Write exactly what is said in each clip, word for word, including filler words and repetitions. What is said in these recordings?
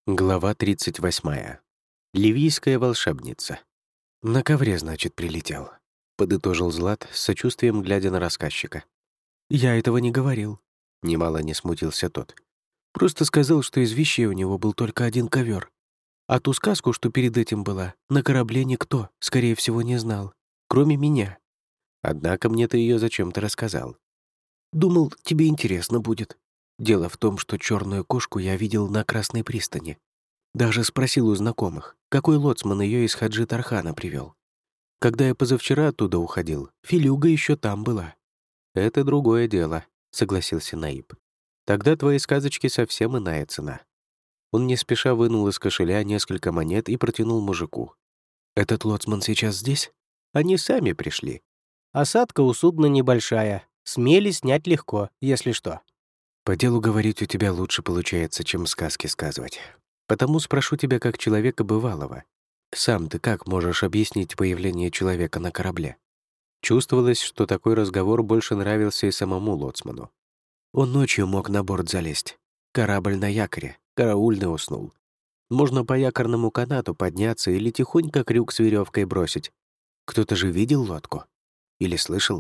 Глава тридцать восьмая. Ливийская волшебница. «На ковре, значит, прилетел», — подытожил Злат с сочувствием, глядя на рассказчика. «Я этого не говорил», — немало не смутился тот. «Просто сказал, что из вещей у него был только один ковер. А ту сказку, что перед этим была, на корабле никто, скорее всего, не знал, кроме меня. Однако мне ты ее зачем-то рассказал. Думал, тебе интересно будет. Дело в том, что черную кошку я видел на Красной пристани. Даже спросил у знакомых, какой лоцман ее из Хаджи Тархана привел. Когда я позавчера оттуда уходил, Филюга еще там была. «Это другое дело», — согласился Наиб. «Тогда твои сказочки совсем иная цена». Он не спеша вынул из кошеля несколько монет и протянул мужику. «Этот лоцман сейчас здесь?» «Они сами пришли. Осадка у судна небольшая. Смели снять легко, если что». «По делу говорить у тебя лучше получается, чем сказки сказывать. Потому спрошу тебя как человека бывалого. Сам ты как можешь объяснить появление человека на корабле?» Чувствовалось, что такой разговор больше нравился и самому лоцману. Он ночью мог на борт залезть. Корабль на якоре, караульный уснул. Можно по якорному канату подняться или тихонько крюк с веревкой бросить. Кто-то же видел лодку? Или слышал?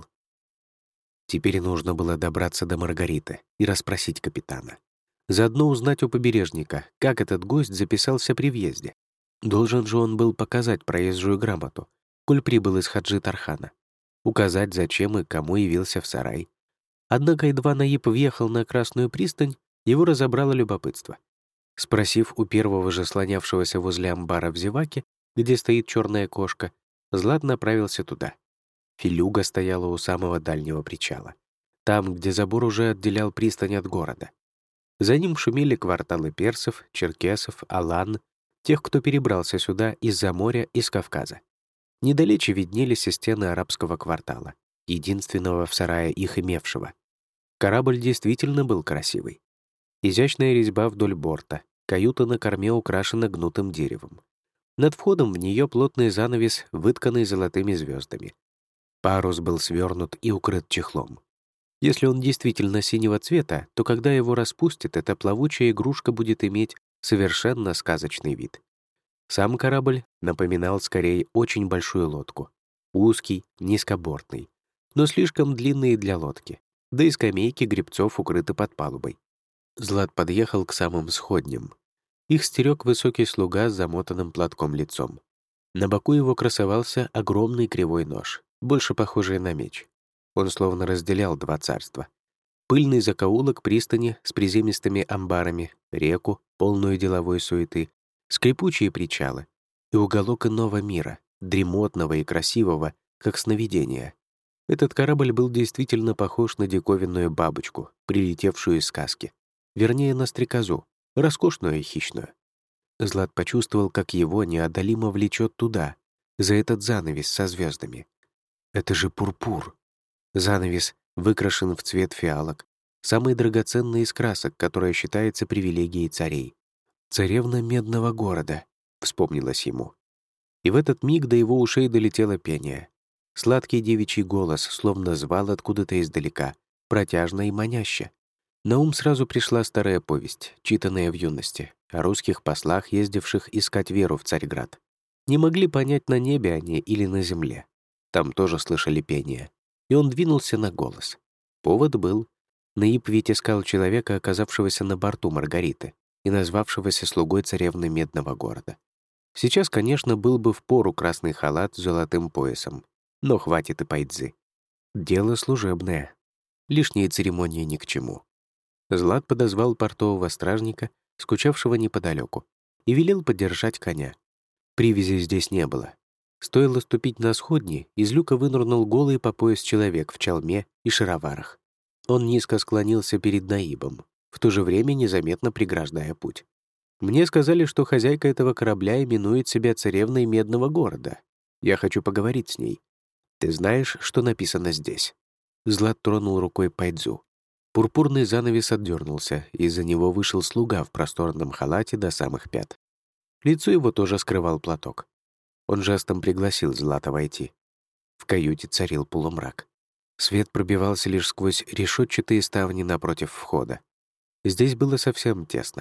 Теперь нужно было добраться до Маргариты и расспросить капитана. Заодно узнать у побережника, как этот гость записался при въезде. Должен же он был показать проезжую грамоту, коль прибыл из Хаджи Тархана. Указать, зачем и кому явился в сарай. Однако едва Наиб въехал на Красную пристань, его разобрало любопытство. Спросив у первого же слонявшегося возле амбара в зеваке, где стоит черная кошка, Злат направился туда. Филюга стояла у самого дальнего причала, там, где забор уже отделял пристань от города. За ним шумели кварталы персов, черкесов, алан, тех, кто перебрался сюда из-за моря и с Кавказа. Недалече виднелись и стены арабского квартала, единственного в сарае их имевшего. Корабль действительно был красивый. Изящная резьба вдоль борта, каюта на корме украшена гнутым деревом. Над входом в нее плотный занавес, вытканный золотыми звездами. Парус был свернут и укрыт чехлом. Если он действительно синего цвета, то когда его распустят, эта плавучая игрушка будет иметь совершенно сказочный вид. Сам корабль напоминал скорее очень большую лодку. Узкий, низкобортный, но слишком длинный для лодки. Да и скамейки гребцов укрыты под палубой. Злат подъехал к самым сходням. Их стерег высокий слуга с замотанным платком лицом. На боку его красовался огромный кривой нож, больше похожий на меч. Он словно разделял два царства. Пыльный закоулок пристани с приземистыми амбарами, реку, полную деловой суеты, скрипучие причалы и уголок иного мира, дремотного и красивого, как сновидение. Этот корабль был действительно похож на диковинную бабочку, прилетевшую из сказки. Вернее, на стрекозу, роскошную и хищную. Злат почувствовал, как его неодолимо влечет туда, за этот занавес со звездами. Это же пурпур. Занавес выкрашен в цвет фиалок, самый драгоценный из красок, которая считается привилегией царей. «Царевна медного города», — вспомнилось ему. И в этот миг до его ушей долетело пение. Сладкий девичий голос словно звал откуда-то издалека, протяжно и маняще. На ум сразу пришла старая повесть, читанная в юности, о русских послах, ездивших искать веру в Царьград. Не могли понять, на небе они или на земле. Там тоже слышали пение. И он двинулся на голос. Повод был. Наиб ведь искал человека, оказавшегося на борту Маргариты и назвавшегося слугой царевны Медного города. Сейчас, конечно, был бы впору красный халат с золотым поясом, но хватит и пайдзы. Дело служебное. Лишние церемонии ни к чему. Злат подозвал портового стражника, скучавшего неподалеку, и велел подержать коня. Привязи здесь не было. Стоило ступить на сходни, из люка вынырнул голый по пояс человек в чалме и шароварах. Он низко склонился перед Наибом, в то же время незаметно преграждая путь. «Мне сказали, что хозяйка этого корабля именует себя царевной Медного города. Я хочу поговорить с ней. Ты знаешь, что написано здесь?» Злат тронул рукой пайдзу. Пурпурный занавес отдернулся, и из-за него вышел слуга в просторном халате до самых пят. Лицо его тоже скрывал платок. Он жестом пригласил Злата войти. В каюте царил полумрак. Свет пробивался лишь сквозь решетчатые ставни напротив входа. Здесь было совсем тесно.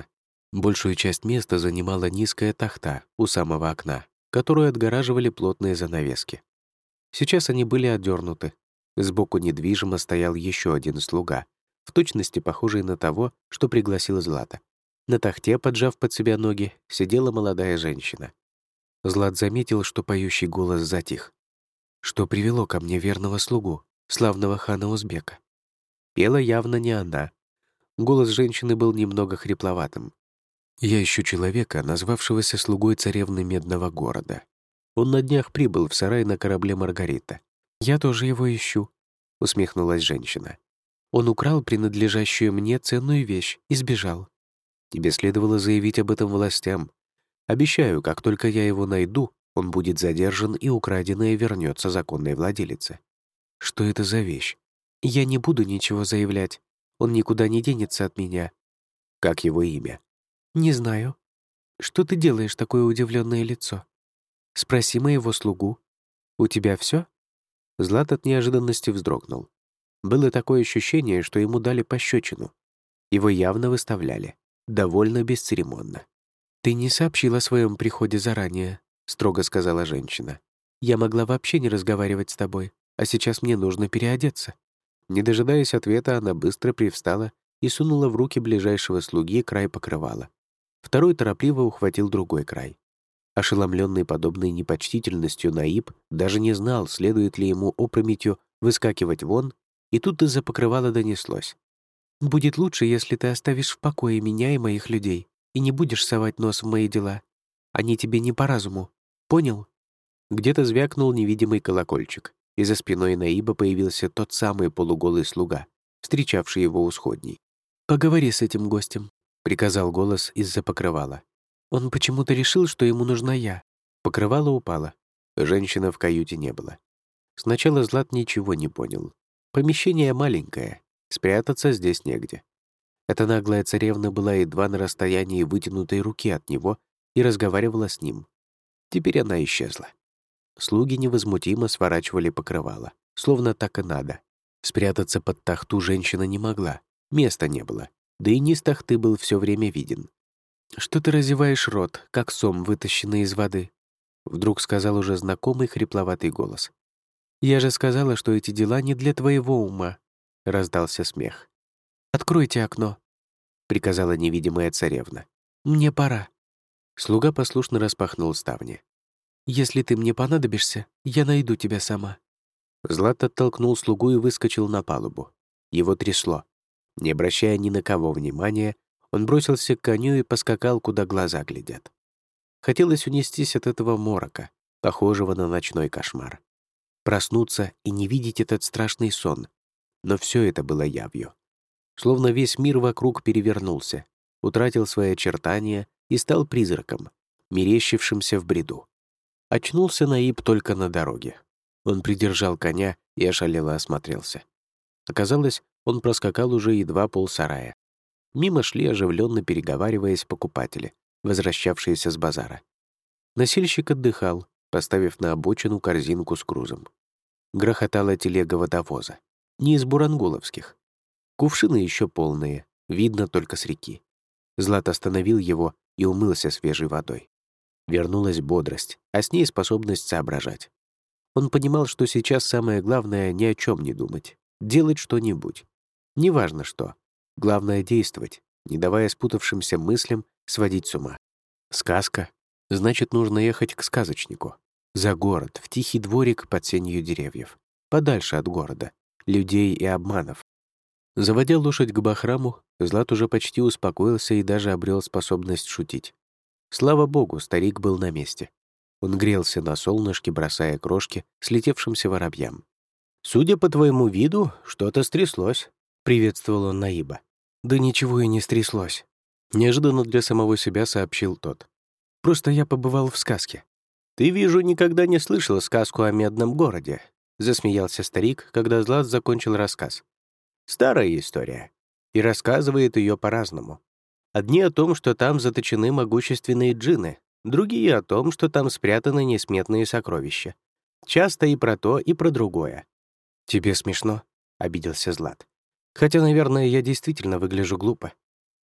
Большую часть места занимала низкая тахта у самого окна, которую отгораживали плотные занавески. Сейчас они были отдернуты. Сбоку недвижимо стоял еще один слуга, в точности похожий на того, что пригласил Злата. На тахте, поджав под себя ноги, сидела молодая женщина. Злат заметил, что поющий голос затих. Что привело ко мне верного слугу, славного хана Узбека? Пела явно не она. Голос женщины был немного хрипловатым. «Я ищу человека, назвавшегося слугой царевны Медного города. Он на днях прибыл в сарай на корабле «Маргарита». «Я тоже его ищу», — усмехнулась женщина. «Он украл принадлежащую мне ценную вещь и сбежал. Тебе следовало заявить об этом властям. Обещаю, как только я его найду, он будет задержан и украденное вернется законной владелице». «Что это за вещь?» «Я не буду ничего заявлять. Он никуда не денется от меня». «Как его имя?» «Не знаю». «Что ты делаешь, такое удивленное лицо?» «Спроси моего слугу. У тебя все? Злат от неожиданности вздрогнул. Было такое ощущение, что ему дали пощечину. Его явно выставляли. Довольно бесцеремонно. «Ты не сообщила о своем приходе заранее», — строго сказала женщина. «Я могла вообще не разговаривать с тобой, а сейчас мне нужно переодеться». Не дожидаясь ответа, она быстро привстала и сунула в руки ближайшего слуги край покрывала. Второй торопливо ухватил другой край. Ошеломленный подобной непочтительностью Наиб даже не знал, следует ли ему опрометью выскакивать вон, и тут из-за покрывала донеслось. «Будет лучше, если ты оставишь в покое меня и моих людей и не будешь совать нос в мои дела. Они тебе не по разуму. Понял?» Где-то звякнул невидимый колокольчик, и за спиной Наиба появился тот самый полуголый слуга, встречавший его у сходней. «Поговори с этим гостем», — приказал голос из-за покрывала. «Он почему-то решил, что ему нужна я». Покрывало упало. Женщины в каюте не было. Сначала Злат ничего не понял. Помещение маленькое, спрятаться здесь негде. Эта наглая царевна была едва на расстоянии вытянутой руки от него и разговаривала с ним. Теперь она исчезла. Слуги невозмутимо сворачивали покрывало, словно так и надо. Спрятаться под тахту женщина не могла, места не было, да и низ тахты был все время виден. «Что ты разеваешь рот, как сом, вытащенный из воды?» Вдруг сказал уже знакомый хрипловатый голос. «Я же сказала, что эти дела не для твоего ума», — раздался смех. «Откройте окно», — приказала невидимая царевна. «Мне пора». Слуга послушно распахнул ставни. «Если ты мне понадобишься, я найду тебя сама». Злат оттолкнул слугу и выскочил на палубу. Его трясло. Не обращая ни на кого внимания, он бросился к коню и поскакал, куда глаза глядят. Хотелось унестись от этого морока, похожего на ночной кошмар. Проснуться и не видеть этот страшный сон. Но все это было явью. Словно весь мир вокруг перевернулся, утратил свои очертания и стал призраком, мерещившимся в бреду. Очнулся Наиб только на дороге. Он придержал коня и ошалело осмотрелся. Оказалось, он проскакал уже едва полсарая. Мимо шли, оживленно переговариваясь, покупатели, возвращавшиеся с базара. Носильщик отдыхал, поставив на обочину корзинку с грузом. Грохотала телега водовоза. Не из бурангуловских. Кувшины еще полные, видно только с реки. Злат остановил его и умылся свежей водой. Вернулась бодрость, а с ней способность соображать. Он понимал, что сейчас самое главное — ни о чем не думать, делать что-нибудь. Неважно что. Главное — действовать, не давая спутавшимся мыслям сводить с ума. Сказка. Значит, нужно ехать к сказочнику. За город, в тихий дворик под сенью деревьев. Подальше от города, людей и обманов. Заводя лошадь к Бахраму, Злат уже почти успокоился и даже обрел способность шутить. Слава богу, старик был на месте. Он грелся на солнышке, бросая крошки слетевшимся воробьям. «Судя по твоему виду, что-то стряслось», — приветствовал он Наиба. «Да ничего и не стряслось», — неожиданно для самого себя сообщил тот. «Просто я побывал в сказке». «Ты, вижу, никогда не слышал сказку о Медном городе», — засмеялся старик, когда Злат закончил рассказ. «Старая история, и рассказывает ее по-разному. Одни о том, что там заточены могущественные джинны, другие о том, что там спрятаны несметные сокровища. Часто и про то, и про другое». «Тебе смешно?» — обиделся Злат. «Хотя, наверное, я действительно выгляжу глупо».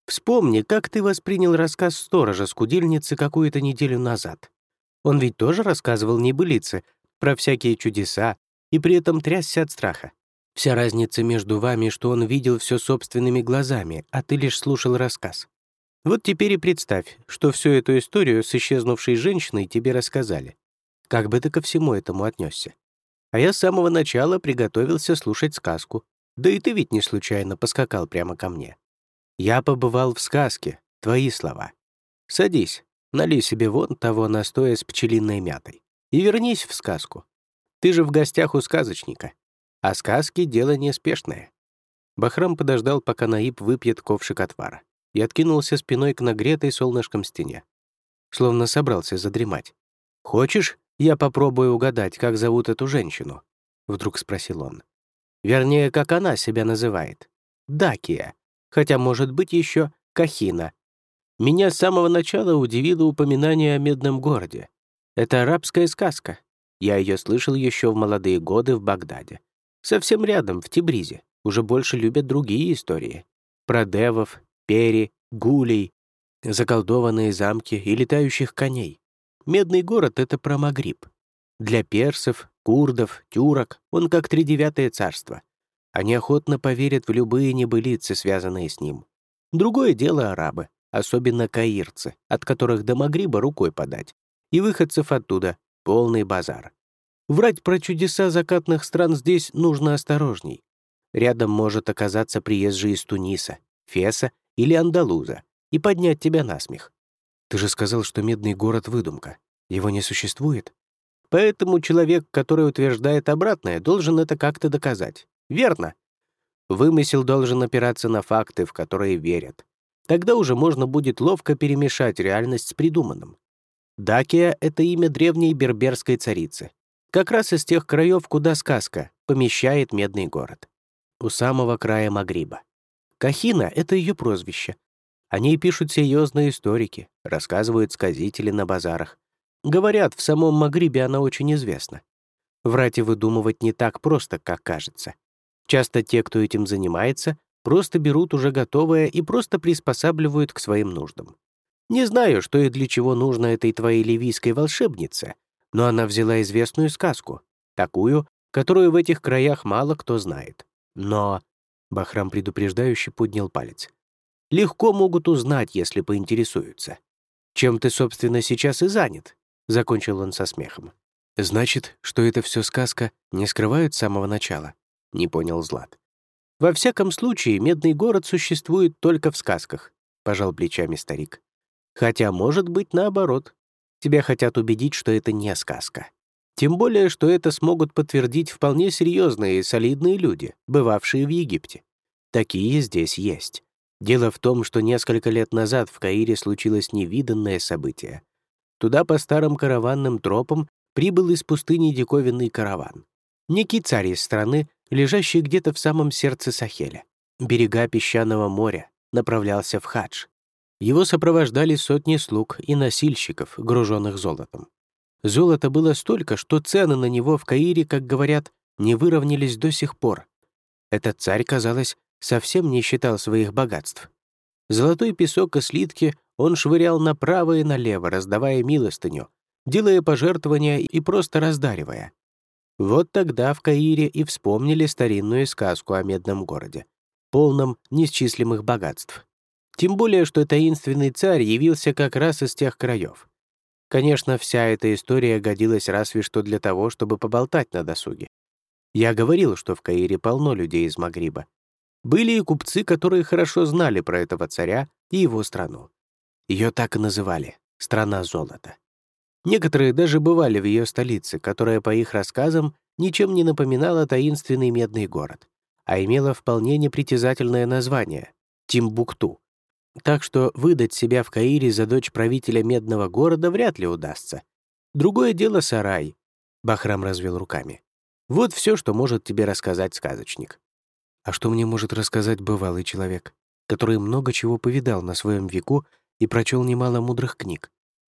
Вспомни, как ты воспринял рассказ сторожа с кудильницы какую-то неделю назад. Он ведь тоже рассказывал небылицы про всякие чудеса и при этом трясся от страха. Вся разница между вами, что он видел все собственными глазами, а ты лишь слушал рассказ. Вот теперь и представь, что всю эту историю с исчезнувшей женщиной тебе рассказали. Как бы ты ко всему этому отнесся? А я с самого начала приготовился слушать сказку. Да и ты ведь не случайно поскакал прямо ко мне. Я побывал в сказке, твои слова. Садись, налей себе вон того настоя с пчелиной мятой и вернись в сказку. Ты же в гостях у сказочника. А сказки — дело неспешное. Бахрам подождал, пока Наиб выпьет ковшик отвара, и откинулся спиной к нагретой солнышком стене. Словно собрался задремать. «Хочешь, я попробую угадать, как зовут эту женщину?» — вдруг спросил он. Вернее, как она себя называет. Дакия. Хотя, может быть, еще Кахина. Меня с самого начала удивило упоминание о Медном городе. Это арабская сказка. Я ее слышал еще в молодые годы в Багдаде. Совсем рядом, в Тибризе, уже больше любят другие истории. Про девов, пери, гулей, заколдованные замки и летающих коней. Медный город — это про Магриб. Для персов, курдов, тюрок он как тридевятое царство. Они охотно поверят в любые небылицы, связанные с ним. Другое дело арабы, особенно каирцы, от которых до Магриба рукой подать, и выходцев оттуда — полный базар. Врать про чудеса закатных стран здесь нужно осторожней. Рядом может оказаться приезжий из Туниса, Феса или Андалуза и поднять тебя на смех. Ты же сказал, что Медный город — выдумка. Его не существует? Поэтому человек, который утверждает обратное, должен это как-то доказать. Верно? Вымысел должен опираться на факты, в которые верят. Тогда уже можно будет ловко перемешать реальность с придуманным. Дакия — это имя древней берберской царицы. Как раз из тех краев, куда сказка помещает Медный город. У самого края Магриба. Кахина — это ее прозвище. О ней пишут серьезные историки, рассказывают сказители на базарах. Говорят, в самом Магрибе она очень известна. Врать и выдумывать не так просто, как кажется. Часто те, кто этим занимается, просто берут уже готовое и просто приспосабливают к своим нуждам. Не знаю, что и для чего нужно этой твоей ливийской волшебнице, но она взяла известную сказку, такую, которую в этих краях мало кто знает. Но... Бахрам предупреждающе поднял палец. Легко могут узнать, если поинтересуются. Чем ты, собственно, сейчас и занят? Закончил он со смехом. Значит, что это все сказка не скрывают с самого начала? Не понял Злат. Во всяком случае, Медный город существует только в сказках, пожал плечами старик. Хотя, может быть, наоборот. Тебя хотят убедить, что это не сказка. Тем более, что это смогут подтвердить вполне серьезные и солидные люди, бывавшие в Египте. Такие здесь есть. Дело в том, что несколько лет назад в Каире случилось невиданное событие. Туда по старым караванным тропам прибыл из пустыни диковинный караван. Некий царь из страны, лежащий где-то в самом сердце Сахеля, берега песчаного моря, направлялся в хадж. Его сопровождали сотни слуг и носильщиков, груженных золотом. Золота было столько, что цены на него в Каире, как говорят, не выровнялись до сих пор. Этот царь, казалось, совсем не считал своих богатств. Золотой песок и слитки он швырял направо и налево, раздавая милостыню, делая пожертвования и просто раздаривая. Вот тогда в Каире и вспомнили старинную сказку о Медном городе, полном неисчислимых богатств. Тем более, что таинственный царь явился как раз из тех краев. Конечно, вся эта история годилась разве что для того, чтобы поболтать на досуге. Я говорил, что в Каире полно людей из Магриба. Были и купцы, которые хорошо знали про этого царя и его страну. Ее так и называли — «Страна золота». Некоторые даже бывали в ее столице, которая, по их рассказам, ничем не напоминала таинственный Медный город, а имела вполне непритязательное название — Тимбукту. Так что выдать себя в Каире за дочь правителя Медного города вряд ли удастся. Другое дело — сарай. Бахрам развел руками. Вот все, что может тебе рассказать сказочник. А что мне может рассказать бывалый человек, который много чего повидал на своем веку и прочел немало мудрых книг?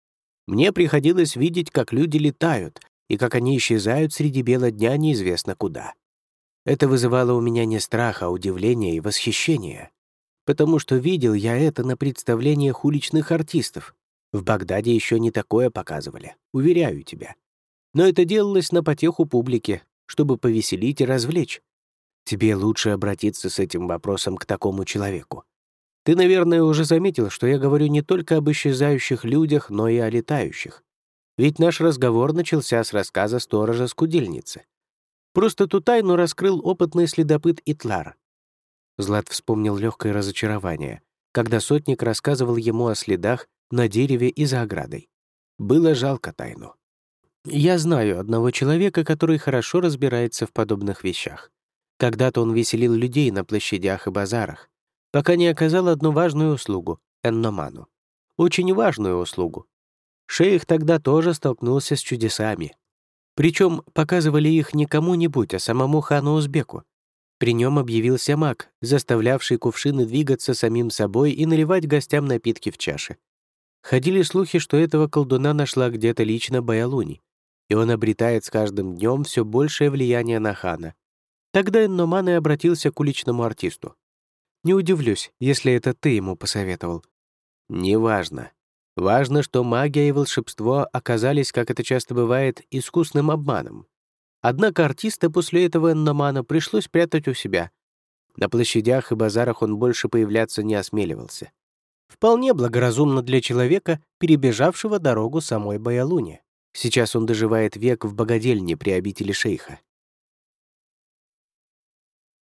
Мне приходилось видеть, как люди летают и как они исчезают среди бела дня неизвестно куда. Это вызывало у меня не страх, а удивление и восхищение. потому что видел я это на представлениях уличных артистов. В Багдаде еще не такое показывали, уверяю тебя. Но это делалось на потеху публике, чтобы повеселить и развлечь. Тебе лучше обратиться с этим вопросом к такому человеку. Ты, наверное, уже заметил, что я говорю не только об исчезающих людях, но и о летающих. Ведь наш разговор начался с рассказа сторожа скудельницы. Просто ту тайну раскрыл опытный следопыт Итлар. Злат вспомнил легкое разочарование, когда сотник рассказывал ему о следах на дереве и за оградой. Было жалко тайну. Я знаю одного человека, который хорошо разбирается в подобных вещах. Когда-то он веселил людей на площадях и базарах, пока не оказал одну важную услугу — энноману. Очень важную услугу. Шейх тогда тоже столкнулся с чудесами. Причем показывали их не кому-нибудь, а самому хану-узбеку. При нем объявился маг, заставлявший кувшины двигаться самим собой и наливать гостям напитки в чаши. Ходили слухи, что этого колдуна нашла где-то лично Баялуни, и он обретает с каждым днем все большее влияние на хана. Тогда Энноман и обратился к уличному артисту. Не удивлюсь, если это ты ему посоветовал. Неважно. Важно, что магия и волшебство оказались, как это часто бывает, искусным обманом. Однако артиста после этого Энномана пришлось прятать у себя. На площадях и базарах он больше появляться не осмеливался. Вполне благоразумно для человека, перебежавшего дорогу самой Баялуни. Сейчас он доживает век в богадельне при обители шейха.